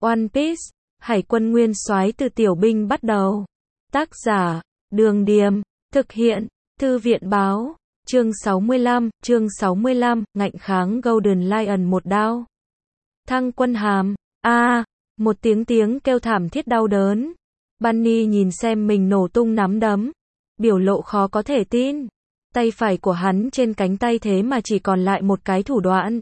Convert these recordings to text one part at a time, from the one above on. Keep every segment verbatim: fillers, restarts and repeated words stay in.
One Piece, Hải quân nguyên soái từ tiểu binh bắt đầu. Tác giả, Đường Điềm, thực hiện, Thư viện báo, chương sáu mươi lăm, chương sáu mươi lăm, ngạnh kháng Golden Lion một đao. Thăng quân hàm, a, à, một tiếng tiếng kêu thảm thiết đau đớn. Bunny nhìn xem mình nổ tung nắm đấm, biểu lộ khó có thể tin. Tay phải của hắn trên cánh tay thế mà chỉ còn lại một cái thủ đoạn.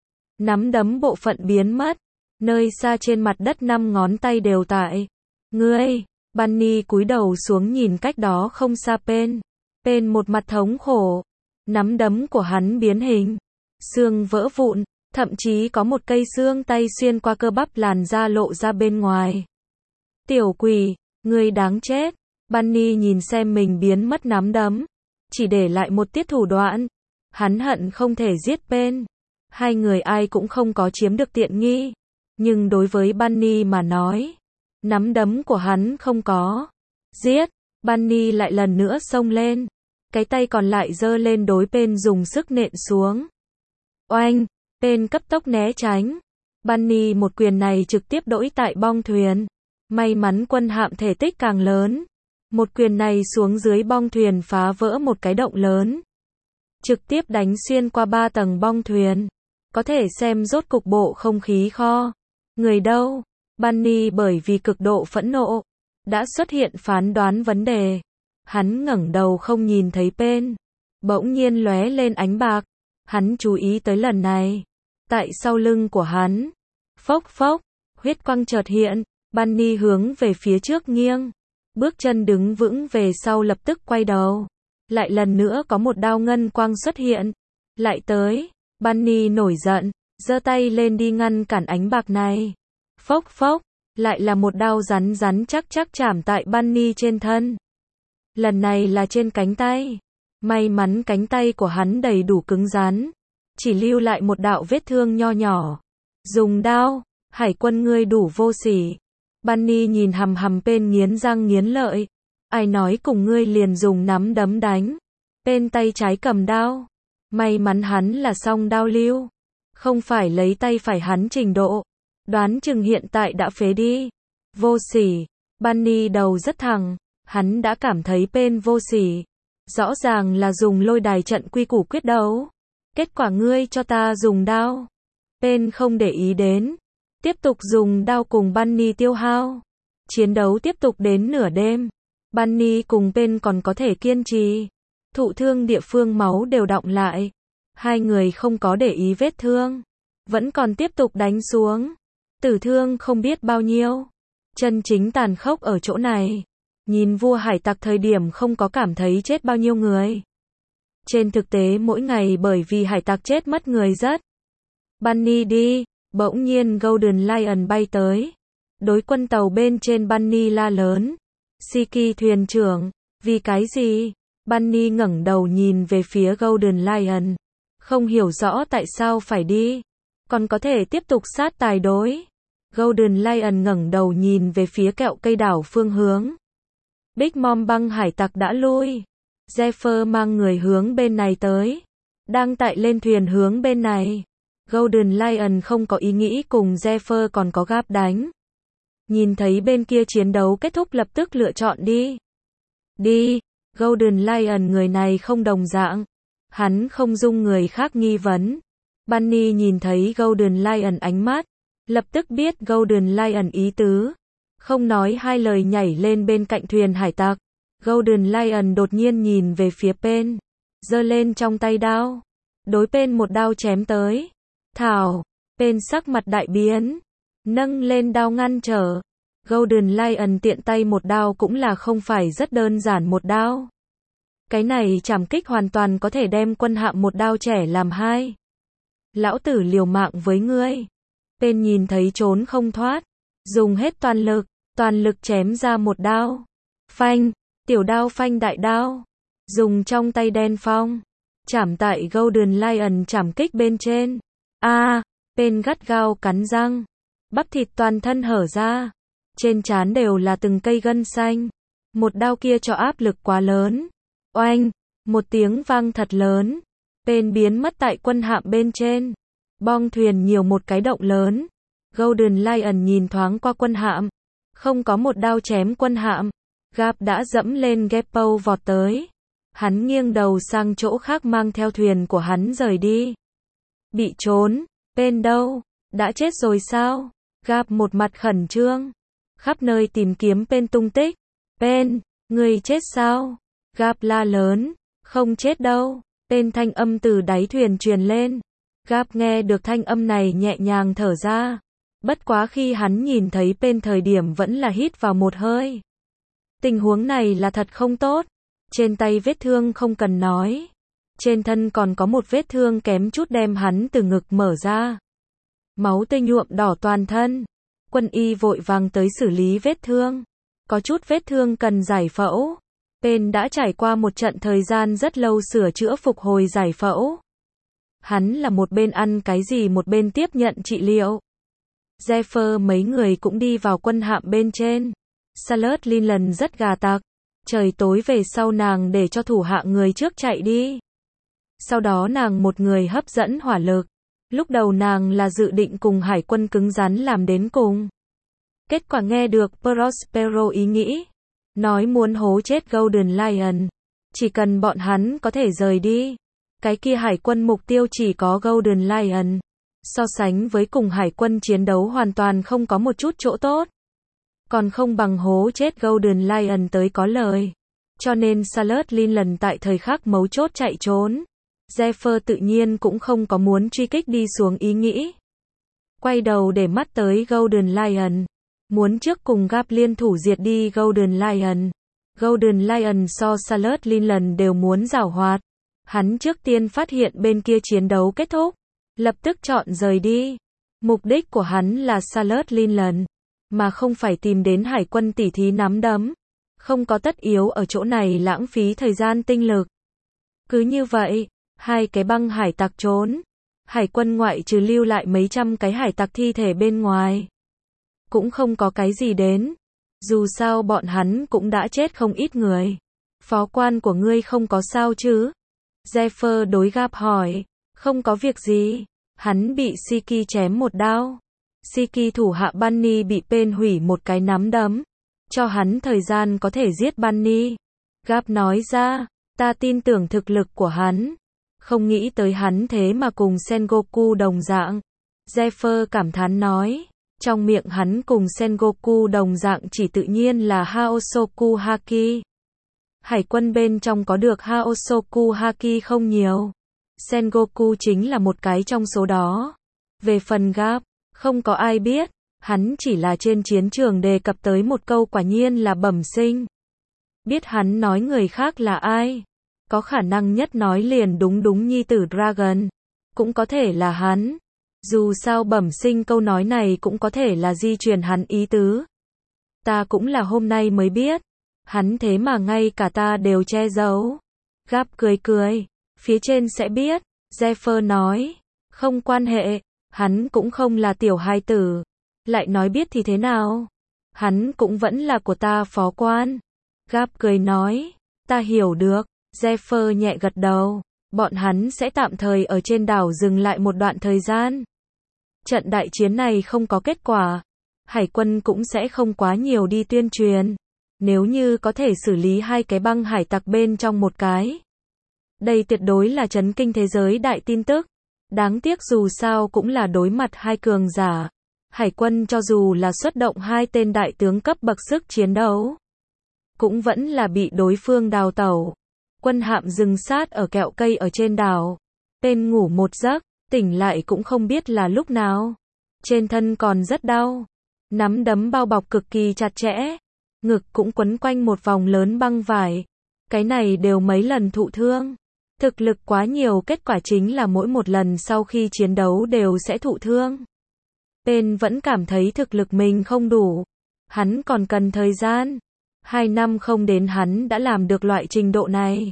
Nắm đấm bộ phận biến mất, nơi xa trên mặt đất năm ngón tay đều tại. Ngươi, Bunny cúi đầu xuống nhìn cách đó không xa Pen. Pen một mặt thống khổ, nắm đấm của hắn biến hình, xương vỡ vụn, thậm chí có một cây xương tay xuyên qua cơ bắp làn da lộ ra bên ngoài. Tiểu quỷ, ngươi đáng chết. Bunny nhìn xem mình biến mất nắm đấm, chỉ để lại một tiết thủ đoạn. Hắn hận không thể giết Pen. Hai người ai cũng không có chiếm được tiện nghi. Nhưng đối với Bunny mà nói, nắm đấm của hắn không có. Giết, Bunny lại lần nữa xông lên. Cái tay còn lại giơ lên đối Pen dùng sức nện xuống. Oanh, Pen cấp tốc né tránh. Bunny một quyền này trực tiếp đỗi tại bong thuyền. May mắn quân hạm thể tích càng lớn. Một quyền này xuống dưới bong thuyền phá vỡ một cái động lớn. Trực tiếp đánh xuyên qua ba tầng bong thuyền. Có thể xem rốt cục bộ không khí kho. Người đâu? Bunny bởi vì cực độ phẫn nộ, đã xuất hiện phán đoán vấn đề. Hắn ngẩng đầu không nhìn thấy Pen. Bỗng nhiên lóe lên ánh bạc. Hắn chú ý tới lần này. Tại sau lưng của hắn. Phốc phốc, huyết quang chợt hiện. Bunny hướng về phía trước nghiêng. Bước chân đứng vững về sau lập tức quay đầu. Lại lần nữa có một đao ngân quang xuất hiện. Lại tới. Bunny nổi giận, giơ tay lên đi ngăn cản ánh bạc này. Phốc phốc, lại là một đao rắn rắn chắc chắc chạm tại Bunny trên thân. Lần này là trên cánh tay. May mắn cánh tay của hắn đầy đủ cứng rắn, chỉ lưu lại một đạo vết thương nho nhỏ. Dùng đao, hải quân ngươi đủ vô sỉ. Bunny nhìn hằm hằm Pen nghiến răng nghiến lợi. Ai nói cùng ngươi liền dùng nắm đấm đánh. Pen tay trái cầm đao. May mắn hắn là song đao lưu. Không phải lấy tay phải hắn trình độ. Đoán chừng hiện tại đã phế đi. Vô sỉ. Bunny đầu rất thẳng. Hắn đã cảm thấy Pen vô sỉ. Rõ ràng là dùng lôi đài trận quy củ quyết đấu. Kết quả ngươi cho ta dùng đao. Pen không để ý đến. Tiếp tục dùng đao cùng Bunny tiêu hao. Chiến đấu tiếp tục đến nửa đêm. Bunny cùng Pen còn có thể kiên trì. Thụ thương địa phương máu đều đọng lại. Hai người không có để ý vết thương. Vẫn còn tiếp tục đánh xuống. Tử thương không biết bao nhiêu. Chân chính tàn khốc ở chỗ này. Nhìn vua hải tặc thời điểm không có cảm thấy chết bao nhiêu người. Trên thực tế mỗi ngày bởi vì hải tặc chết mất người rất. Bunny đi. Bỗng nhiên Golden Lion bay tới. Đối quân tàu bên trên Bunny la lớn. Shiki thuyền trưởng. Vì cái gì? Bunny ngẩng đầu nhìn về phía Golden Lion. Không hiểu rõ tại sao phải đi. Còn có thể tiếp tục sát tài đối. Golden Lion ngẩng đầu nhìn về phía kẹo cây đảo phương hướng. Big Mom băng hải tặc đã lui. Zephyr mang người hướng bên này tới. Đang tại lên thuyền hướng bên này. Golden Lion không có ý nghĩ cùng Zephyr còn có gáp đánh. Nhìn thấy bên kia chiến đấu kết thúc lập tức lựa chọn đi. Đi. Golden Lion người này không đồng dạng. Hắn không dung người khác nghi vấn. Bunny nhìn thấy Golden Lion ánh mắt. Lập tức biết Golden Lion ý tứ. Không nói hai lời nhảy lên bên cạnh thuyền hải tặc. Golden Lion đột nhiên nhìn về phía Pen. Giơ lên trong tay đao. Đối Pen một đao chém tới. Thảo. Pen sắc mặt đại biến. Nâng lên đao ngăn trở. Golden Lion tiện tay một đao cũng là không phải rất đơn giản một đao. Cái này trảm kích hoàn toàn có thể đem quân hạm một đao trẻ làm hai. Lão tử liều mạng với ngươi. Pen nhìn thấy trốn không thoát. Dùng hết toàn lực, toàn lực chém ra một đao. Phanh, tiểu đao phanh đại đao. Dùng trong tay đen phong. Chảm tại Golden Lion trảm kích bên trên. A, à, Pen gắt gao cắn răng. Bắp thịt toàn thân hở ra. Trên trán đều là từng cây gân xanh. Một đao kia cho áp lực quá lớn. Oanh, một tiếng vang thật lớn. Pen biến mất tại quân hạm bên trên. Bong thuyền nhiều một cái động lớn. Golden Lion nhìn thoáng qua quân hạm. Không có một đao chém quân hạm. Garp đã dẫm lên Geppo vọt tới. Hắn nghiêng đầu sang chỗ khác mang theo thuyền của hắn rời đi. Bị trốn. Pen đâu? Đã chết rồi sao? Garp một mặt khẩn trương. Khắp nơi tìm kiếm Pen tung tích. Pen, người chết sao? Garp la lớn. Không chết đâu. Pen thanh âm từ đáy thuyền truyền lên. Garp nghe được thanh âm này nhẹ nhàng thở ra. Bất quá khi hắn nhìn thấy Pen thời điểm vẫn là hít vào một hơi. Tình huống này là thật không tốt. Trên tay vết thương không cần nói. Trên thân còn có một vết thương kém chút đem hắn từ ngực mở ra. Máu tươi nhuộm đỏ toàn thân. Quân y vội vàng tới xử lý vết thương. Có chút vết thương cần giải phẫu. Pen đã trải qua một trận thời gian rất lâu sửa chữa phục hồi giải phẫu. Hắn là một bên ăn cái gì một bên tiếp nhận trị liệu. Zephyr mấy người cũng đi vào quân hạm bên trên. Charlotte Linland rất gà tặc. Trời tối về sau nàng để cho thủ hạ người trước chạy đi. Sau đó nàng một người hấp dẫn hỏa lực. Lúc đầu nàng là dự định cùng hải quân cứng rắn làm đến cùng. Kết quả nghe được Prospero ý nghĩ. Nói muốn hố chết Golden Lion. Chỉ cần bọn hắn có thể rời đi. Cái kia hải quân mục tiêu chỉ có Golden Lion. So sánh với cùng hải quân chiến đấu hoàn toàn không có một chút chỗ tốt. Còn không bằng hố chết Golden Lion tới có lời. Cho nên Charlotte Linland tại thời khắc mấu chốt chạy trốn. Zephyr tự nhiên cũng không có muốn truy kích đi xuống ý nghĩ. Quay đầu để mắt tới Golden Lion. Muốn trước cùng Garp liên thủ diệt đi Golden Lion. Golden Lion so Charlotte Linland đều muốn giảo hoạt. Hắn trước tiên phát hiện bên kia chiến đấu kết thúc. Lập tức chọn rời đi. Mục đích của hắn là Charlotte Linland. Mà không phải tìm đến hải quân tỉ thí nắm đấm. Không có tất yếu ở chỗ này lãng phí thời gian tinh lực. Cứ như vậy, hai cái băng hải tặc trốn. Hải quân ngoại trừ lưu lại mấy trăm cái hải tặc thi thể bên ngoài. Cũng không có cái gì đến. Dù sao bọn hắn cũng đã chết không ít người. Phó quan của ngươi không có sao chứ? Zephyr đối Garp hỏi. Không có việc gì. Hắn bị Siki chém một đao. Siki thủ hạ Bunny bị Pen hủy một cái nắm đấm. Cho hắn thời gian có thể giết Bunny. Garp nói ra. Ta tin tưởng thực lực của hắn. Không nghĩ tới hắn thế mà cùng Sengoku đồng dạng. Zephyr cảm thán nói. Trong miệng hắn cùng Sengoku đồng dạng chỉ tự nhiên là Haosoku Haki. Hải quân bên trong có được Haosoku Haki không nhiều. Sengoku chính là một cái trong số đó. Về phần Garp, không có ai biết. Hắn chỉ là trên chiến trường đề cập tới một câu quả nhiên là bẩm sinh. Biết hắn nói người khác là ai. Có khả năng nhất nói liền đúng đúng nhi tử Dragon. Cũng có thể là hắn. Dù sao bẩm sinh câu nói này cũng có thể là di truyền hắn ý tứ. Ta cũng là hôm nay mới biết. Hắn thế mà ngay cả ta đều che giấu. Garp cười cười. Phía trên sẽ biết. Zephyr nói. Không quan hệ. Hắn cũng không là tiểu hài tử. Lại nói biết thì thế nào. Hắn cũng vẫn là của ta phó quan. Garp cười nói. Ta hiểu được. Zephyr nhẹ gật đầu. Bọn hắn sẽ tạm thời ở trên đảo dừng lại một đoạn thời gian. Trận đại chiến này không có kết quả. Hải quân cũng sẽ không quá nhiều đi tuyên truyền. Nếu như có thể xử lý hai cái băng hải tặc bên trong một cái. Đây tuyệt đối là chấn kinh thế giới đại tin tức. Đáng tiếc dù sao cũng là đối mặt hai cường giả. Hải quân cho dù là xuất động hai tên đại tướng cấp bậc sức chiến đấu. Cũng vẫn là bị đối phương đào tẩu. Quân hạm dừng sát ở kẹo cây ở trên đảo. Pen ngủ một giấc, tỉnh lại cũng không biết là lúc nào. Trên thân còn rất đau. Nắm đấm bao bọc cực kỳ chặt chẽ. Ngực cũng quấn quanh một vòng lớn băng vải. Cái này đều mấy lần thụ thương. Thực lực quá nhiều kết quả chính là mỗi một lần sau khi chiến đấu đều sẽ thụ thương. Pen vẫn cảm thấy thực lực mình không đủ. Hắn còn cần thời gian. Hai năm không đến hắn đã làm được loại trình độ này.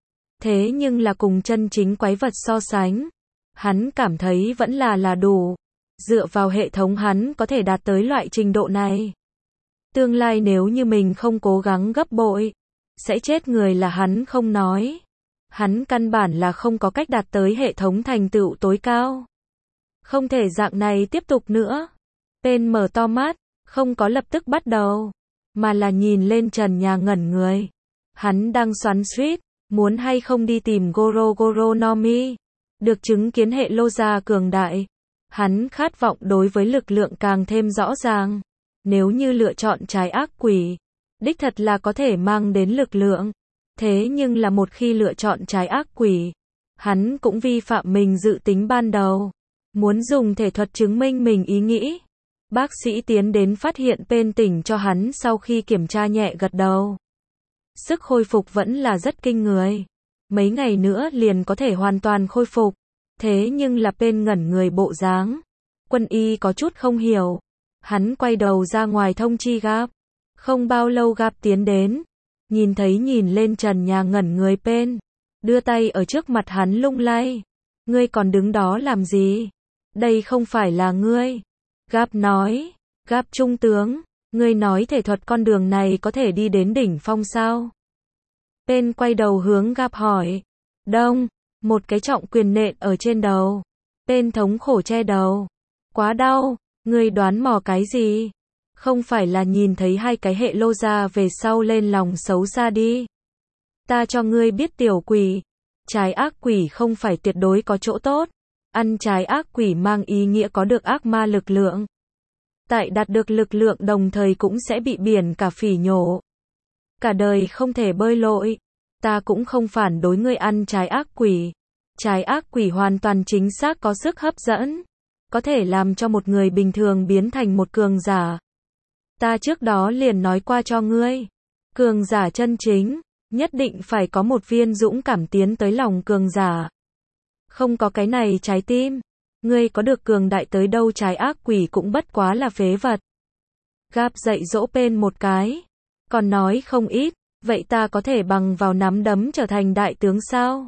Thế nhưng là cùng chân chính quái vật so sánh. Hắn cảm thấy vẫn là là đủ. Dựa vào hệ thống hắn có thể đạt tới loại trình độ này. Tương lai nếu như mình không cố gắng gấp bội. Sẽ chết người là hắn không nói. Hắn căn bản là không có cách đạt tới hệ thống thành tựu tối cao. Không thể dạng này tiếp tục nữa. Pen mở to mắt, không có lập tức bắt đầu, mà là nhìn lên trần nhà ngẩn người. Hắn đang xoắn xuýt, muốn hay không đi tìm Goro Goro no Mi. Được chứng kiến hệ lô gia cường đại, hắn khát vọng đối với lực lượng càng thêm rõ ràng. Nếu như lựa chọn trái ác quỷ, đích thật là có thể mang đến lực lượng. Thế nhưng là một khi lựa chọn trái ác quỷ, hắn cũng vi phạm mình dự tính ban đầu. Muốn dùng thể thuật chứng minh mình ý nghĩ. Bác sĩ tiến đến phát hiện Pen tỉnh cho hắn sau khi kiểm tra nhẹ gật đầu. Sức hồi phục vẫn là rất kinh người. Mấy ngày nữa liền có thể hoàn toàn khôi phục. Thế nhưng là Pen ngẩn người bộ dáng. Quân y có chút không hiểu. Hắn quay đầu ra ngoài thông chi Gap. Không bao lâu Gap tiến đến. Nhìn thấy nhìn lên trần nhà ngẩn người Pen. Đưa tay ở trước mặt hắn lung lay. Ngươi còn đứng đó làm gì? Đây không phải là ngươi. Gap nói. Gap trung tướng. Ngươi nói thể thuật con đường này có thể đi đến đỉnh phong sao? Pen quay đầu hướng Gap hỏi. Đông. Một cái trọng quyền nện ở trên đầu. Pen thống khổ che đầu. Quá đau. Ngươi đoán mò cái gì? Không phải là nhìn thấy hai cái hệ lô ra về sau lên lòng xấu xa đi. Ta cho ngươi biết tiểu quỷ. Trái ác quỷ không phải tuyệt đối có chỗ tốt. Ăn trái ác quỷ mang ý nghĩa có được ác ma lực lượng. Tại đạt được lực lượng đồng thời cũng sẽ bị biển cả phỉ nhổ. Cả đời không thể bơi lội. Ta cũng không phản đối ngươi ăn trái ác quỷ. Trái ác quỷ hoàn toàn chính xác có sức hấp dẫn. Có thể làm cho một người bình thường biến thành một cường giả. Ta trước đó liền nói qua cho ngươi. Cường giả chân chính, nhất định phải có một viên dũng cảm tiến tới lòng cường giả. Không có cái này trái tim. Ngươi có được cường đại tới đâu trái ác quỷ cũng bất quá là phế vật. Gap dạy dỗ Pen một cái. Còn nói không ít. Vậy ta có thể bằng vào nắm đấm trở thành đại tướng sao?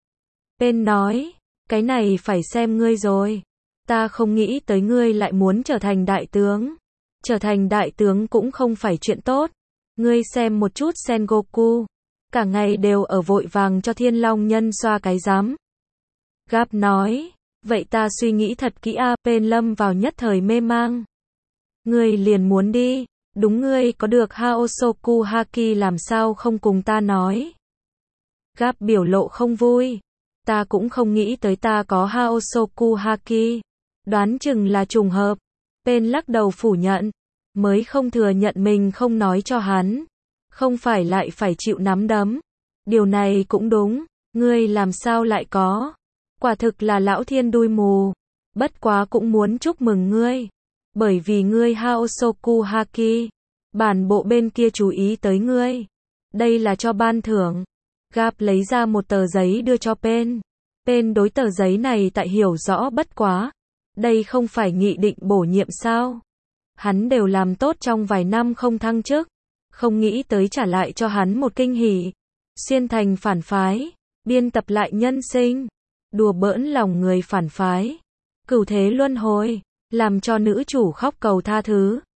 Pen nói. Cái này phải xem ngươi rồi. Ta không nghĩ tới ngươi lại muốn trở thành đại tướng. Trở thành đại tướng cũng không phải chuyện tốt. Ngươi xem một chút Sengoku. Cả ngày đều ở vội vàng cho Thiên Long Nhân xoa cái giám. Gap nói. Vậy ta suy nghĩ thật kỹ a. Pen lâm vào nhất thời mê mang. Ngươi liền muốn đi. Đúng ngươi có được Haosoku Haki làm sao không cùng ta nói. Gap biểu lộ không vui. Ta cũng không nghĩ tới ta có Haosoku Haki. Đoán chừng là trùng hợp. Pen lắc đầu phủ nhận. Mới không thừa nhận mình không nói cho hắn. Không phải lại phải chịu nắm đấm. Điều này cũng đúng. Ngươi làm sao lại có. Quả thực là lão thiên đuôi mù. Bất quá cũng muốn chúc mừng ngươi. Bởi vì ngươi Haosoku Haki. Bản bộ bên kia chú ý tới ngươi. Đây là cho ban thưởng. Gap lấy ra một tờ giấy đưa cho Pen. Pen đối tờ giấy này tại hiểu rõ bất quá. Đây không phải nghị định bổ nhiệm sao? Hắn đều làm tốt trong vài năm không thăng chức. Không nghĩ tới trả lại cho hắn một kinh hỉ. Xuyên thành phản phái. Biên tập lại nhân sinh. Đùa bỡn lòng người phản phái. Cửu thế luân hồi. Làm cho nữ chủ khóc cầu tha thứ.